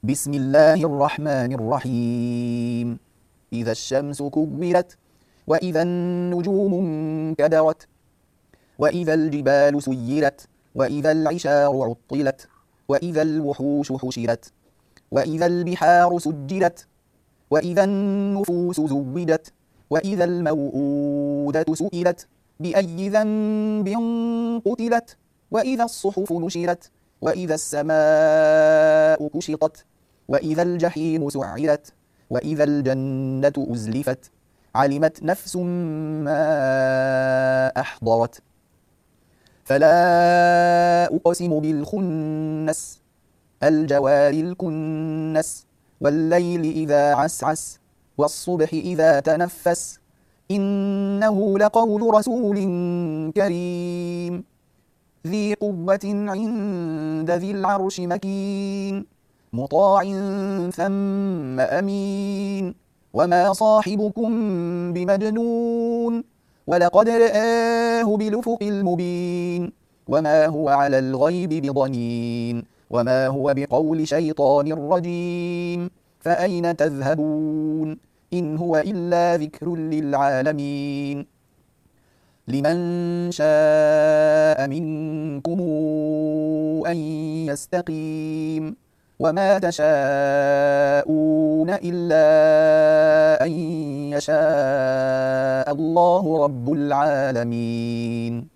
بسم الله الرحمن الرحيم. إذا الشمس كبرت وإذا النجوم انكدرت وإذا الجبال سيرت وإذا العشار عطلت وإذا الوحوش حشرت وإذا البحار سجرت وإذا النفوس زوجت وإذا الموءودة سئلت بأي ذنب قتلت وإذا الصحف نشرت وإذا السماء كشطت وإذا الجحيم سعرت وإذا الجنة أزلفت علمت نفس ما أحضرت فلا أقسم بالخنس الجوار الكنس والليل إذا عسعس والصبح إذا تنفس إنه لقول رسول كريم ذي قوة عند ذي العرش مكين مطاع ثم أمين وما صاحبكم بمجنون ولقد رآه بالأفق المبين وما هو على الغيب بضنين وما هو بقول شيطان رجيم فأين تذهبون إن هو إلا ذكر للعالمين لمن شاء منكم أن يستقيم وما تشاءون إلا أن يشاء الله رب العالمين.